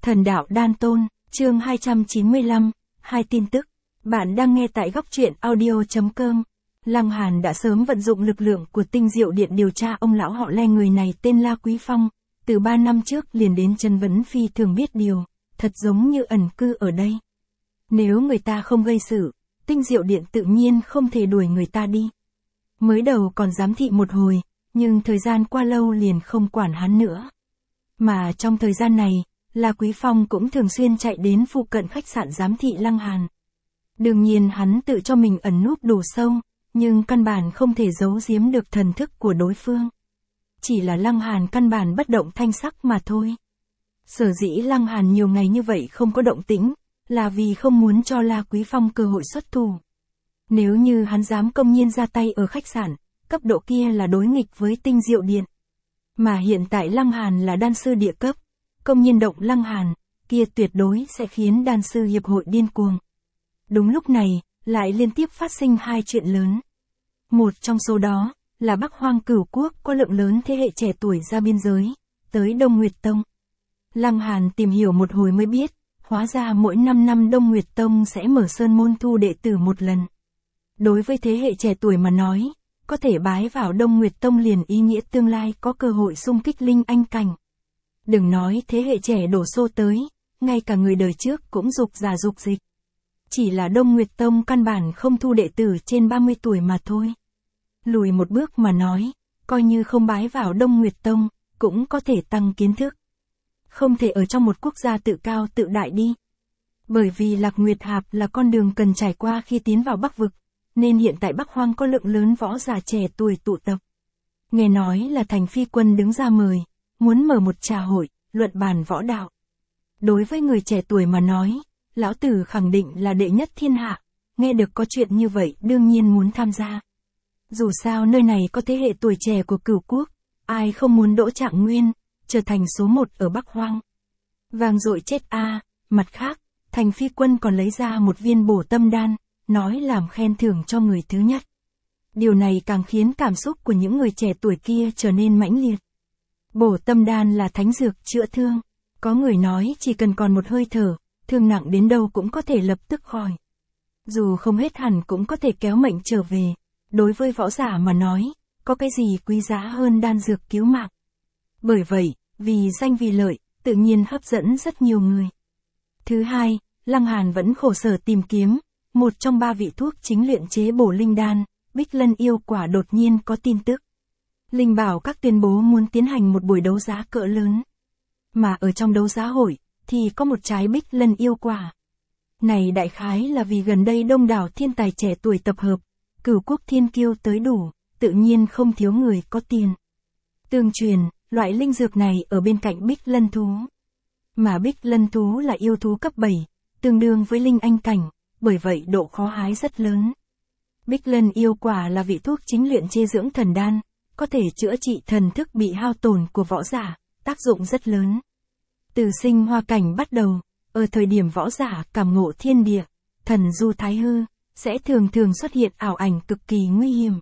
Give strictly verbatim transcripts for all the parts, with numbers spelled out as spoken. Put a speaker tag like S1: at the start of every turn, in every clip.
S1: Thần đạo đan tôn, chương hai trăm chín mươi lăm, hai tin tức. Bạn đang nghe tại góc truyện audio chấm com. Lăng Hàn đã sớm vận dụng lực lượng của Tinh Diệu Điện điều tra ông lão họ Le người này tên La Quý Phong, từ ba năm trước liền đến chân vấn phi thường biết điều, thật giống như ẩn cư ở đây. Nếu người ta không gây sự, Tinh Diệu Điện tự nhiên không thể đuổi người ta đi. Mới đầu còn giám thị một hồi, nhưng thời gian qua lâu liền không quản hắn nữa. Mà trong thời gian này, La Quý Phong cũng thường xuyên chạy đến phụ cận khách sạn giám thị Lăng Hàn. Đương nhiên hắn tự cho mình ẩn núp đủ sâu, nhưng căn bản không thể giấu giếm được thần thức của đối phương. Chỉ là Lăng Hàn căn bản bất động thanh sắc mà thôi. Sở dĩ Lăng Hàn nhiều ngày như vậy không có động tĩnh, là vì không muốn cho La Quý Phong cơ hội xuất thủ. Nếu như hắn dám công nhiên ra tay ở khách sạn, cấp độ kia là đối nghịch với Tinh Diệu Điện. Mà hiện tại Lăng Hàn là đan sư địa cấp, công nhiên động Lăng Hàn, kia tuyệt đối sẽ khiến đan sư hiệp hội điên cuồng. Đúng lúc này, lại liên tiếp phát sinh hai chuyện lớn. Một trong số đó, là Bắc Hoang Cửu Quốc có lượng lớn thế hệ trẻ tuổi ra biên giới, tới Đông Nguyệt Tông. Lăng Hàn tìm hiểu một hồi mới biết, hóa ra mỗi năm năm Đông Nguyệt Tông sẽ mở sơn môn thu đệ tử một lần. Đối với thế hệ trẻ tuổi mà nói, có thể bái vào Đông Nguyệt Tông liền ý nghĩa tương lai có cơ hội xung kích linh anh cảnh. Đừng nói thế hệ trẻ đổ xô tới, ngay cả người đời trước cũng dục giả dục dịch. Chỉ là Đông Nguyệt Tông căn bản không thu đệ tử trên ba mươi tuổi mà thôi. Lùi một bước mà nói, coi như không bái vào Đông Nguyệt Tông, cũng có thể tăng kiến thức. Không thể ở trong một quốc gia tự cao tự đại đi. Bởi vì Lạc Nguyệt Hạp là con đường cần trải qua khi tiến vào Bắc Vực, nên hiện tại Bắc Hoang có lượng lớn võ giả trẻ tuổi tụ tập. Nghe nói là Thành Phi Quân đứng ra mời, muốn mở một trà hội, luận bàn võ đạo. Đối với người trẻ tuổi mà nói, lão tử khẳng định là đệ nhất thiên hạ, nghe được có chuyện như vậy đương nhiên muốn tham gia. Dù sao nơi này có thế hệ tuổi trẻ của Cửu Quốc, ai không muốn đỗ trạng nguyên, trở thành số một ở Bắc Hoang. Vang dội chết a. À. Mặt khác, Thành Phi Quân còn lấy ra một viên bổ tâm đan, nói làm khen thưởng cho người thứ nhất. Điều này càng khiến cảm xúc của những người trẻ tuổi kia trở nên mãnh liệt. Bổ tâm đan là thánh dược chữa thương, có người nói chỉ cần còn một hơi thở, thương nặng đến đâu cũng có thể lập tức khỏi. Dù không hết hẳn cũng có thể kéo mệnh trở về. Đối với võ giả mà nói, có cái gì quý giá hơn đan dược cứu mạng. Bởi vậy, vì danh vì lợi, tự nhiên hấp dẫn rất nhiều người. Thứ hai, Lăng Hàn vẫn khổ sở tìm kiếm, một trong ba vị thuốc chính luyện chế bổ linh đan, Bích Lân yêu quả đột nhiên có tin tức. Linh Bảo các tuyên bố muốn tiến hành một buổi đấu giá cỡ lớn. Mà ở trong đấu giá hội, thì có một trái Bích Lân yêu quả. Này đại khái là vì gần đây đông đảo thiên tài trẻ tuổi tập hợp, Cửu Quốc thiên kiêu tới đủ, tự nhiên không thiếu người có tiền. Tương truyền, loại linh dược này ở bên cạnh Bích Lân thú. Mà Bích Lân thú là yêu thú cấp bảy, tương đương với linh anh cảnh, bởi vậy độ khó hái rất lớn. Bích Lân yêu quả là vị thuốc chính luyện chế dưỡng thần đan, có thể chữa trị thần thức bị hao tổn của võ giả, tác dụng rất lớn. Từ sinh hoa cảnh bắt đầu, ở thời điểm võ giả cảm ngộ thiên địa, thần du thái hư, sẽ thường thường xuất hiện ảo ảnh cực kỳ nguy hiểm.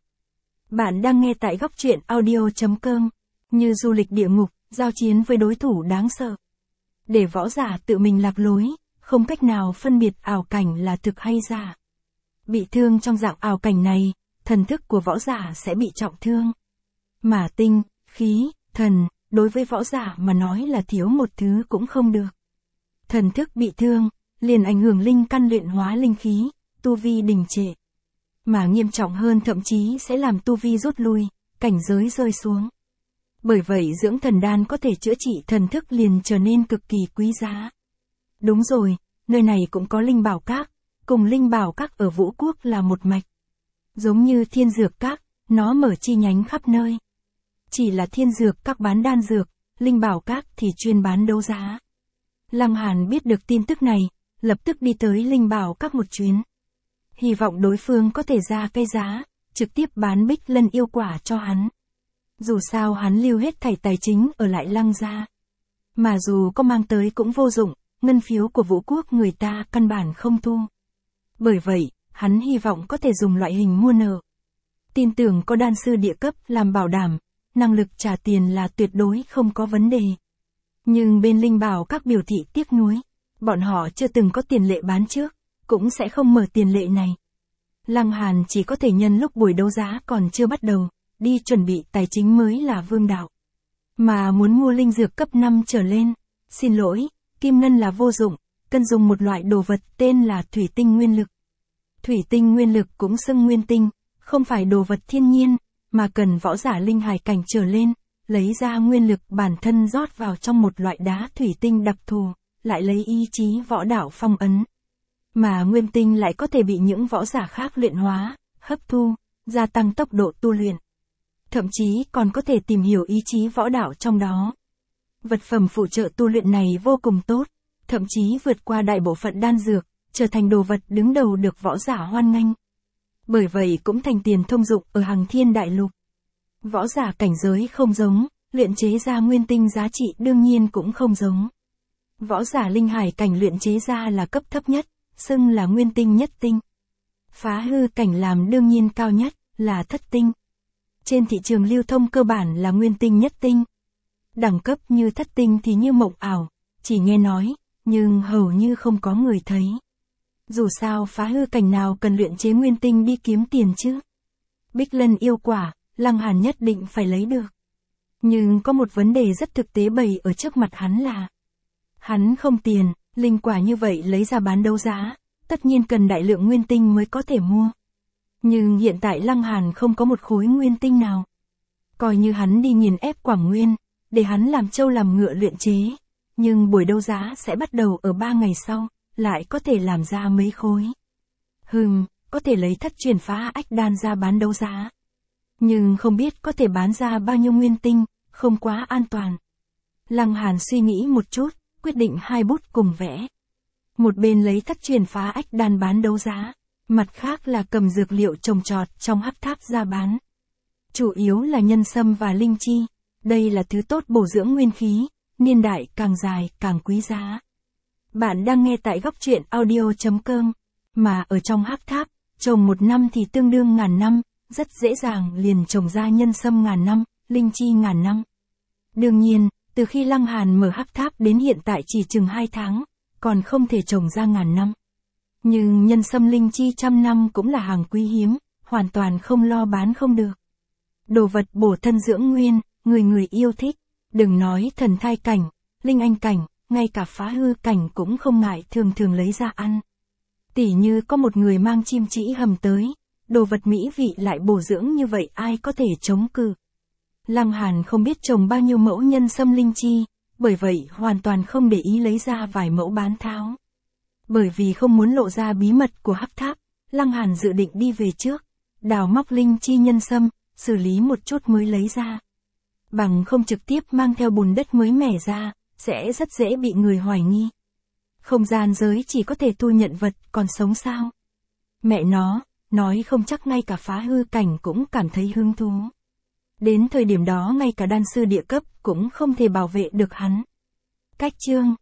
S1: Bạn đang nghe tại góc truyện audio chấm com, như du lịch địa ngục, giao chiến với đối thủ đáng sợ. Để võ giả tự mình lạc lối, không cách nào phân biệt ảo cảnh là thực hay giả. Bị thương trong dạng ảo cảnh này, thần thức của võ giả sẽ bị trọng thương. Mà tinh, khí, thần, đối với võ giả mà nói là thiếu một thứ cũng không được. Thần thức bị thương, liền ảnh hưởng linh căn luyện hóa linh khí, tu vi đình trệ. Mà nghiêm trọng hơn thậm chí sẽ làm tu vi rút lui, cảnh giới rơi xuống. Bởi vậy dưỡng thần đan có thể chữa trị thần thức liền trở nên cực kỳ quý giá. Đúng rồi, nơi này cũng có linh bảo các, cùng linh bảo các ở Vũ Quốc là một mạch. Giống như thiên dược các, nó mở chi nhánh khắp nơi. Chỉ là thiên dược các bán đan dược, linh bảo các thì chuyên bán đấu giá. Lăng Hàn biết được tin tức này, lập tức đi tới linh bảo các một chuyến. Hy vọng đối phương có thể ra cây giá, trực tiếp bán Bích Lân yêu quả cho hắn. Dù sao hắn lưu hết thảy tài chính ở lại Lăng gia. Mà dù có mang tới cũng vô dụng, ngân phiếu của Vũ Quốc người ta căn bản không thu. Bởi vậy, hắn hy vọng có thể dùng loại hình mua nợ. Tin tưởng có đan sư địa cấp làm bảo đảm, năng lực trả tiền là tuyệt đối không có vấn đề. Nhưng bên linh bảo các biểu thị tiếc nuối. Bọn họ chưa từng có tiền lệ bán trước, cũng sẽ không mở tiền lệ này. Lăng Hàn chỉ có thể nhân lúc buổi đấu giá còn chưa bắt đầu, đi chuẩn bị tài chính mới là vương đạo. Mà muốn mua linh dược cấp năm trở lên, xin lỗi, kim ngân là vô dụng, cần dùng một loại đồ vật tên là thủy tinh nguyên lực. Thủy tinh nguyên lực cũng xưng nguyên tinh, không phải đồ vật thiên nhiên, mà cần võ giả linh hải cảnh trở lên, lấy ra nguyên lực bản thân rót vào trong một loại đá thủy tinh đặc thù, lại lấy ý chí võ đạo phong ấn. Mà nguyên tinh lại có thể bị những võ giả khác luyện hóa, hấp thu, gia tăng tốc độ tu luyện. Thậm chí còn có thể tìm hiểu ý chí võ đạo trong đó. Vật phẩm phụ trợ tu luyện này vô cùng tốt, thậm chí vượt qua đại bộ phận đan dược, trở thành đồ vật đứng đầu được võ giả hoan nghênh. Bởi vậy cũng thành tiền thông dụng ở Hằng Thiên Đại Lục. Võ giả cảnh giới không giống, luyện chế ra nguyên tinh giá trị đương nhiên cũng không giống. Võ giả linh hải cảnh luyện chế ra là cấp thấp nhất, xưng là nguyên tinh nhất tinh. Phá hư cảnh làm đương nhiên cao nhất, là thất tinh. Trên thị trường lưu thông cơ bản là nguyên tinh nhất tinh. Đẳng cấp như thất tinh thì như mộng ảo, chỉ nghe nói, nhưng hầu như không có người thấy. Dù sao phá hư cảnh nào cần luyện chế nguyên tinh đi kiếm tiền chứ. Bích Lân yêu quả, Lăng Hàn nhất định phải lấy được. Nhưng có một vấn đề rất thực tế bày ở trước mặt hắn là hắn không tiền, linh quả như vậy lấy ra bán đấu giá, tất nhiên cần đại lượng nguyên tinh mới có thể mua. Nhưng hiện tại Lăng Hàn không có một khối nguyên tinh nào. Coi như hắn đi nghiền ép Quảng Nguyên, để hắn làm trâu làm ngựa luyện chế. Nhưng buổi đấu giá sẽ bắt đầu ở ba ngày sau, lại có thể làm ra mấy khối. Hừm, có thể lấy thất truyền phá ách đan ra bán đấu giá. Nhưng không biết có thể bán ra bao nhiêu nguyên tinh, không quá an toàn. Lăng Hàn suy nghĩ một chút, quyết định hai bút cùng vẽ. Một bên lấy thất truyền phá ách đan bán đấu giá, mặt khác là cầm dược liệu trồng trọt trong hắc tháp ra bán. Chủ yếu là nhân sâm và linh chi, đây là thứ tốt bổ dưỡng nguyên khí, niên đại càng dài càng quý giá. Bạn đang nghe tại góc truyện audio chấm com, mà ở trong hắc tháp, trồng một năm thì tương đương ngàn năm, rất dễ dàng liền trồng ra nhân sâm ngàn năm, linh chi ngàn năm. Đương nhiên, từ khi Lăng Hàn mở hắc tháp đến hiện tại chỉ chừng hai tháng, còn không thể trồng ra ngàn năm. Nhưng nhân sâm linh chi trăm năm cũng là hàng quý hiếm, hoàn toàn không lo bán không được. Đồ vật bổ thân dưỡng nguyên, người người yêu thích, đừng nói thần thai cảnh, linh anh cảnh, ngay cả phá hư cảnh cũng không ngại thường thường lấy ra ăn. Tỉ như có một người mang chim trĩ hầm tới, đồ vật mỹ vị lại bổ dưỡng như vậy ai có thể chống cự. Lăng Hàn không biết trồng bao nhiêu mẫu nhân sâm linh chi, bởi vậy hoàn toàn không để ý lấy ra vài mẫu bán tháo. Bởi vì không muốn lộ ra bí mật của hắc tháp, Lăng Hàn dự định đi về trước, đào móc linh chi nhân sâm, xử lý một chút mới lấy ra. Bằng không trực tiếp mang theo bùn đất mới mẻ ra, sẽ rất dễ bị người hoài nghi. Không gian giới chỉ có thể thu nhận vật còn sống sao? Mẹ nó, nói không chắc ngay cả phá hư cảnh cũng cảm thấy hứng thú. Đến thời điểm đó ngay cả đan sư địa cấp cũng không thể bảo vệ được hắn. Cách chương